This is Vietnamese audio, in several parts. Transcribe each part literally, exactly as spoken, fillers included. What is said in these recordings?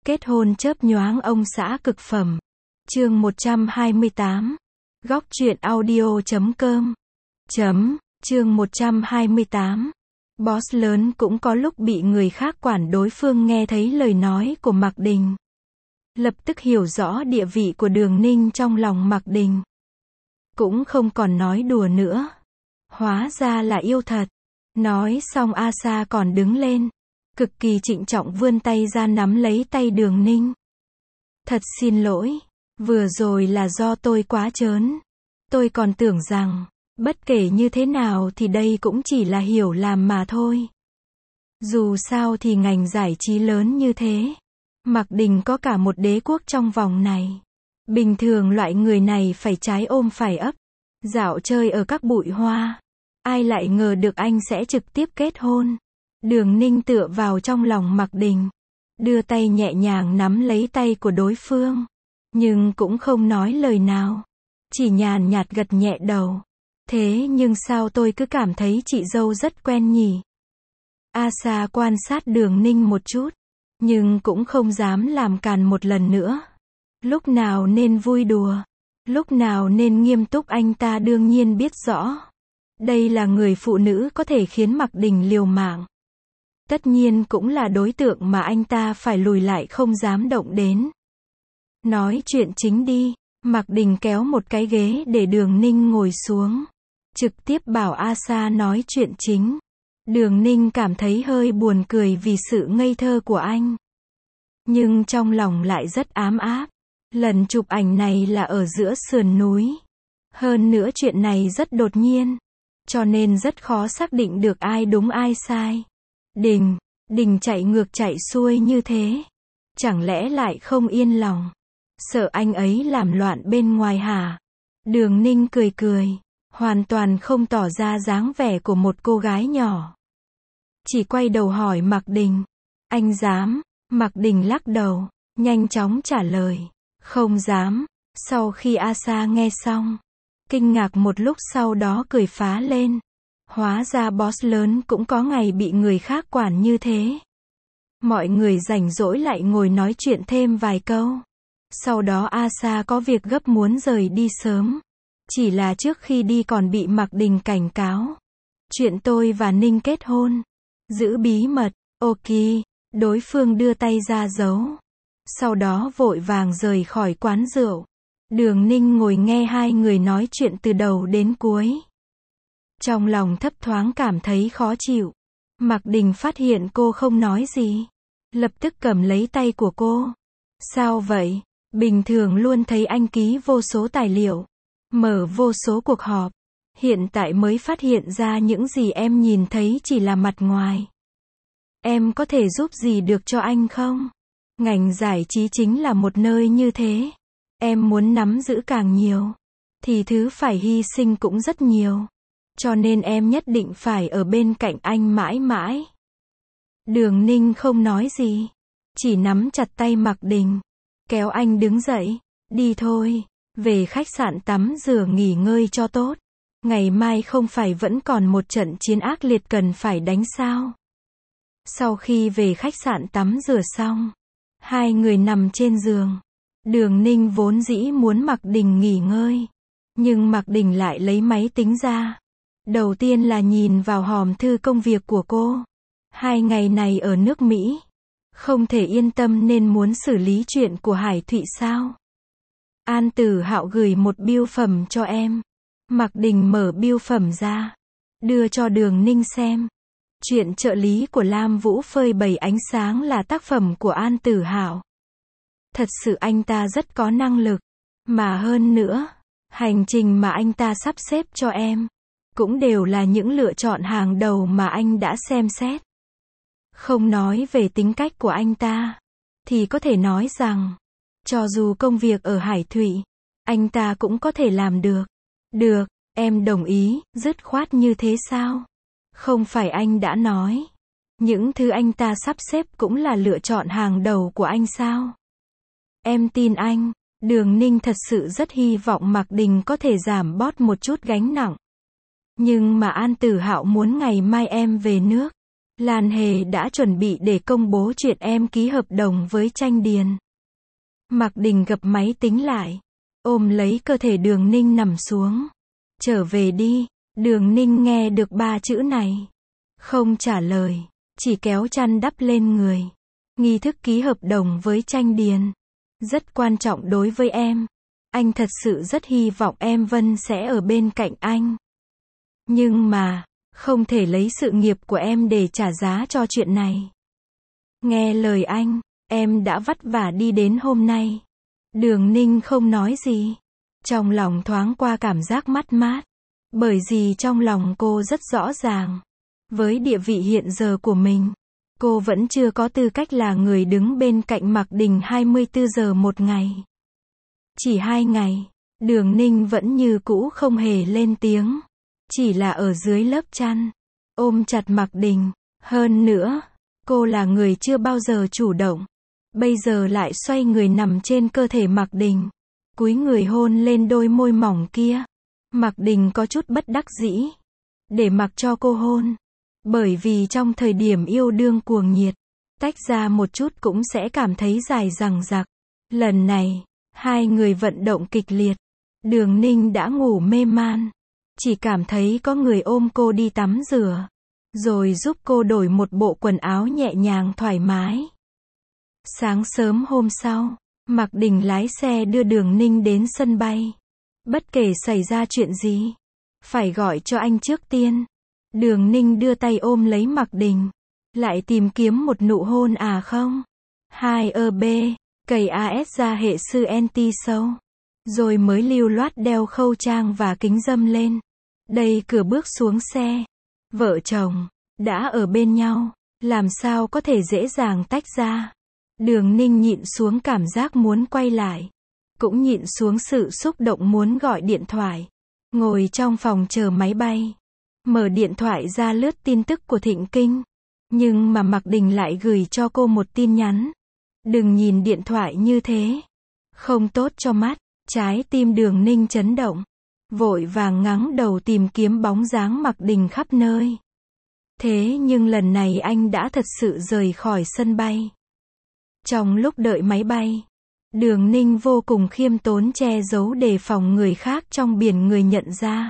Kết hôn chớp nhoáng ông xã cực phẩm. Chương một trăm hai mươi tám. Góc truyện audio chấm com. Chấm, chương một trăm hai mươi tám. Boss lớn cũng có lúc bị người khác quản. Đối phương nghe thấy lời nói của Mạc Đình, lập tức hiểu rõ địa vị của Đường Ninh trong lòng Mạc Đình. Cũng không còn nói đùa nữa. Hóa ra là yêu thật. Nói xong A Sa còn đứng lên, cực kỳ trịnh trọng vươn tay ra nắm lấy tay Đường Ninh. Thật xin lỗi, vừa rồi là do tôi quá trớn. Tôi còn tưởng rằng, bất kể như thế nào thì đây cũng chỉ là hiểu lầm mà thôi. Dù sao thì ngành giải trí lớn như thế, Mạc Đình có cả một đế quốc trong vòng này. Bình thường loại người này phải trái ôm phải ấp, dạo chơi ở các bụi hoa. Ai lại ngờ được anh sẽ trực tiếp kết hôn. Đường Ninh tựa vào trong lòng Mạc Đình, đưa tay nhẹ nhàng nắm lấy tay của đối phương, nhưng cũng không nói lời nào, chỉ nhàn nhạt gật nhẹ đầu. Thế nhưng sao tôi cứ cảm thấy chị dâu rất quen nhỉ? A Sa quan sát Đường Ninh một chút, nhưng cũng không dám làm càn một lần nữa. Lúc nào nên vui đùa, lúc nào nên nghiêm túc anh ta đương nhiên biết rõ. Đây là người phụ nữ có thể khiến Mạc Đình liều mạng. Tất nhiên cũng là đối tượng mà anh ta phải lùi lại không dám động đến. Nói chuyện chính đi. Mạc Đình kéo một cái ghế để Đường Ninh ngồi xuống, trực tiếp bảo A Sa nói chuyện chính. Đường Ninh cảm thấy hơi buồn cười vì sự ngây thơ của anh, nhưng trong lòng lại rất ám áp. Lần chụp ảnh này là ở giữa sườn núi. Hơn nữa chuyện này rất đột nhiên, cho nên rất khó xác định được ai đúng ai sai. Đình, Đình chạy ngược chạy xuôi như thế, chẳng lẽ lại không yên lòng, sợ anh ấy làm loạn bên ngoài hả? Đường Ninh cười cười, hoàn toàn không tỏ ra dáng vẻ của một cô gái nhỏ. Chỉ quay đầu hỏi Mạc Đình, anh dám? Mạc Đình lắc đầu, nhanh chóng trả lời, không dám. Sau khi A Sa nghe xong, kinh ngạc một lúc sau đó cười phá lên. Hóa ra boss lớn cũng có ngày bị người khác quản như thế. Mọi người rảnh rỗi lại ngồi nói chuyện thêm vài câu. Sau đó A Sa có việc gấp muốn rời đi sớm. Chỉ là trước khi đi còn bị Mạc Đình cảnh cáo. Chuyện tôi và Ninh kết hôn, giữ bí mật. Ok, đối phương đưa tay ra giấu. Sau đó vội vàng rời khỏi quán rượu. Đường Ninh ngồi nghe hai người nói chuyện từ đầu đến cuối. Trong lòng thấp thoáng cảm thấy khó chịu. Mạc Đình phát hiện cô không nói gì, lập tức cầm lấy tay của cô. Sao vậy? Bình thường luôn thấy anh ký vô số tài liệu, mở vô số cuộc họp. Hiện tại mới phát hiện ra những gì em nhìn thấy chỉ là mặt ngoài. Em có thể giúp gì được cho anh không? Ngành giải trí chính là một nơi như thế. Em muốn nắm giữ càng nhiều, thì thứ phải hy sinh cũng rất nhiều. Cho nên em nhất định phải ở bên cạnh anh mãi mãi. Đường Ninh không nói gì, chỉ nắm chặt tay Mạc Đình, kéo anh đứng dậy. Đi thôi, về khách sạn tắm rửa nghỉ ngơi cho tốt. Ngày mai không phải vẫn còn một trận chiến ác liệt cần phải đánh sao? Sau khi về khách sạn tắm rửa xong, hai người nằm trên giường. Đường Ninh vốn dĩ muốn Mạc Đình nghỉ ngơi, nhưng Mạc Đình lại lấy máy tính ra. Đầu tiên là nhìn vào hòm thư công việc của cô. Hai ngày này ở nước Mỹ, không thể yên tâm nên muốn xử lý chuyện của Hải Thụy sao? An Tử Hạo gửi một bưu phẩm cho em. Mạc Đình mở bưu phẩm ra, đưa cho Đường Ninh xem. Chuyện trợ lý của Lam Vũ phơi bày ánh sáng là tác phẩm của An Tử Hạo. Thật sự anh ta rất có năng lực. Mà hơn nữa, hành trình mà anh ta sắp xếp cho em cũng đều là những lựa chọn hàng đầu mà anh đã xem xét. Không nói về tính cách của anh ta, thì có thể nói rằng, cho dù công việc ở Hải Thụy, anh ta cũng có thể làm được. Được, em đồng ý. Dứt khoát như thế sao? Không phải anh đã nói, những thứ anh ta sắp xếp cũng là lựa chọn hàng đầu của anh sao? Em tin anh. Đường Ninh thật sự rất hy vọng Mạc Đình có thể giảm bớt một chút gánh nặng. Nhưng mà An Tử Hạo muốn ngày mai em về nước. Lan Hề đã chuẩn bị để công bố chuyện em ký hợp đồng với Tranh Điền. Mạc Đình gập máy tính lại, ôm lấy cơ thể Đường Ninh nằm xuống. Trở về đi. Đường Ninh nghe được ba chữ này, không trả lời, chỉ kéo chăn đắp lên người. Nghi thức ký hợp đồng với Tranh Điền rất quan trọng đối với em. Anh thật sự rất hy vọng em Vân sẽ ở bên cạnh anh. Nhưng mà, không thể lấy sự nghiệp của em để trả giá cho chuyện này. Nghe lời anh, em đã vất vả đi đến hôm nay. Đường Ninh không nói gì. Trong lòng thoáng qua cảm giác mất mát. Bởi vì trong lòng cô rất rõ ràng. Với địa vị hiện giờ của mình, cô vẫn chưa có tư cách là người đứng bên cạnh Mạc Đình hai mươi tư giờ một ngày. Chỉ hai ngày, Đường Ninh vẫn như cũ không hề lên tiếng. Chỉ là ở dưới lớp chăn, ôm chặt Mạc Đình. Hơn nữa, cô là người chưa bao giờ chủ động. Bây giờ lại xoay người nằm trên cơ thể Mạc Đình. Cúi người hôn lên đôi môi mỏng kia. Mạc Đình có chút bất đắc dĩ. Để mặc cho cô hôn. Bởi vì trong thời điểm yêu đương cuồng nhiệt, tách ra một chút cũng sẽ cảm thấy dài dằng dặc. Lần này, hai người vận động kịch liệt. Đường Ninh đã ngủ mê man. Chỉ cảm thấy có người ôm cô đi tắm rửa. Rồi giúp cô đổi một bộ quần áo nhẹ nhàng thoải mái. Sáng sớm hôm sau, Mạc Đình lái xe đưa Đường Ninh đến sân bay. Bất kể xảy ra chuyện gì, phải gọi cho anh trước tiên. Đường Ninh đưa tay ôm lấy Mạc Đình. Lại tìm kiếm một nụ hôn à không? Hai ơ bê, cầy as ra hệ sư anti sâu. Rồi mới lưu loát đeo khâu trang và kính râm lên. Đây cửa bước xuống xe. Vợ chồng, đã ở bên nhau, làm sao có thể dễ dàng tách ra. Đường Ninh nhịn xuống cảm giác muốn quay lại. Cũng nhịn xuống sự xúc động muốn gọi điện thoại. Ngồi trong phòng chờ máy bay. Mở điện thoại ra lướt tin tức của Thịnh Kinh. Nhưng mà Mạc Đình lại gửi cho cô một tin nhắn. Đừng nhìn điện thoại như thế. Không tốt cho mắt. Trái tim Đường Ninh chấn động. Vội vàng ngáng đầu tìm kiếm bóng dáng Mạc Đình khắp nơi. Thế nhưng lần này anh đã thật sự rời khỏi sân bay. Trong lúc đợi máy bay, Đường Ninh vô cùng khiêm tốn che giấu để phòng người khác trong biển người nhận ra.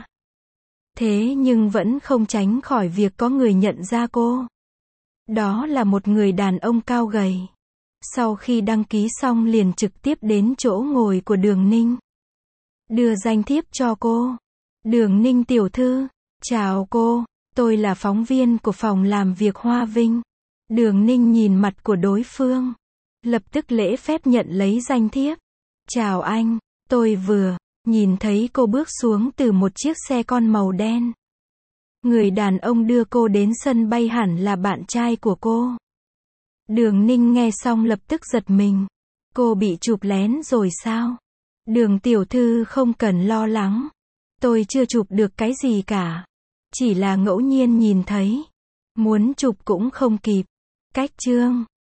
Thế nhưng vẫn không tránh khỏi việc có người nhận ra cô. Đó là một người đàn ông cao gầy. Sau khi đăng ký xong liền trực tiếp đến chỗ ngồi của Đường Ninh. Đưa danh thiếp cho cô. Đường Ninh tiểu thư, chào cô, tôi là phóng viên của phòng làm việc Hoa Vinh. Đường Ninh nhìn mặt của đối phương. Lập tức lễ phép nhận lấy danh thiếp. Chào anh, tôi vừa nhìn thấy cô bước xuống từ một chiếc xe con màu đen. Người đàn ông đưa cô đến sân bay hẳn là bạn trai của cô. Đường Ninh nghe xong lập tức giật mình. Cô bị chụp lén rồi sao? Đường tiểu thư không cần lo lắng. Tôi chưa chụp được cái gì cả. Chỉ là ngẫu nhiên nhìn thấy. Muốn chụp cũng không kịp. Cách chương